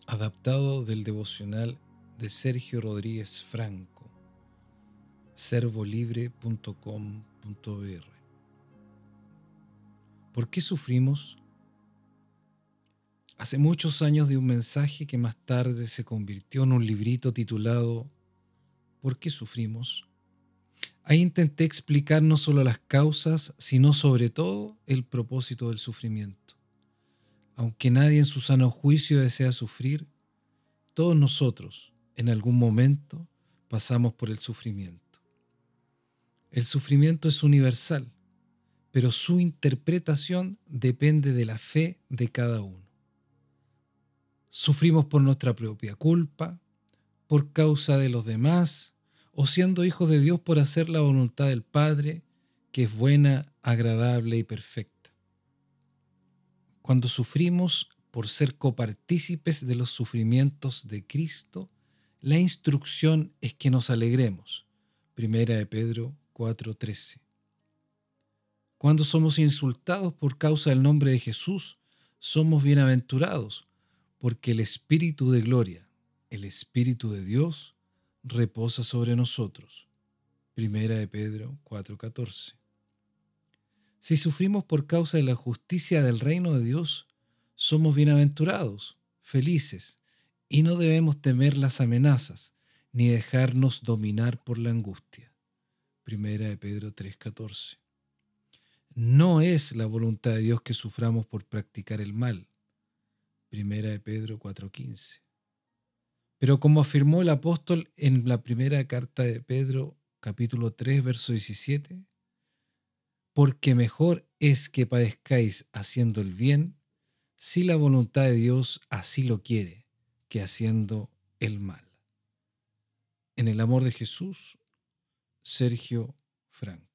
Adaptado del devocional de Sergio Rodríguez Franco, servolibre.com.br. ¿Por qué sufrimos? Hace muchos años di un mensaje que más tarde se convirtió en un librito titulado ¿Por qué sufrimos? Ahí intenté explicar no solo las causas, sino sobre todo el propósito del sufrimiento. Aunque nadie en su sano juicio desea sufrir, todos nosotros, en algún momento, pasamos por el sufrimiento. El sufrimiento es universal, pero su interpretación depende de la fe de cada uno. Sufrimos por nuestra propia culpa, por causa de los demás, o siendo hijos de Dios por hacer la voluntad del Padre, que es buena, agradable y perfecta. Cuando sufrimos por ser copartícipes de los sufrimientos de Cristo, la instrucción es que nos alegremos. Primera de Pedro 4:13. Cuando somos insultados por causa del nombre de Jesús, somos bienaventurados, porque el Espíritu de gloria, el Espíritu de Dios, reposa sobre nosotros. Primera de Pedro 4:14. Si sufrimos por causa de la justicia del reino de Dios, somos bienaventurados, felices, y no debemos temer las amenazas, ni dejarnos dominar por la angustia. Primera de Pedro 3:14. No es la voluntad de Dios que suframos por practicar el mal. Primera de Pedro 4:15. Pero como afirmó el apóstol en la primera carta de Pedro, capítulo 3, verso 17, porque mejor es que padezcáis haciendo el bien, si la voluntad de Dios así lo quiere, que haciendo el mal. En el amor de Jesús, Sergio Franco.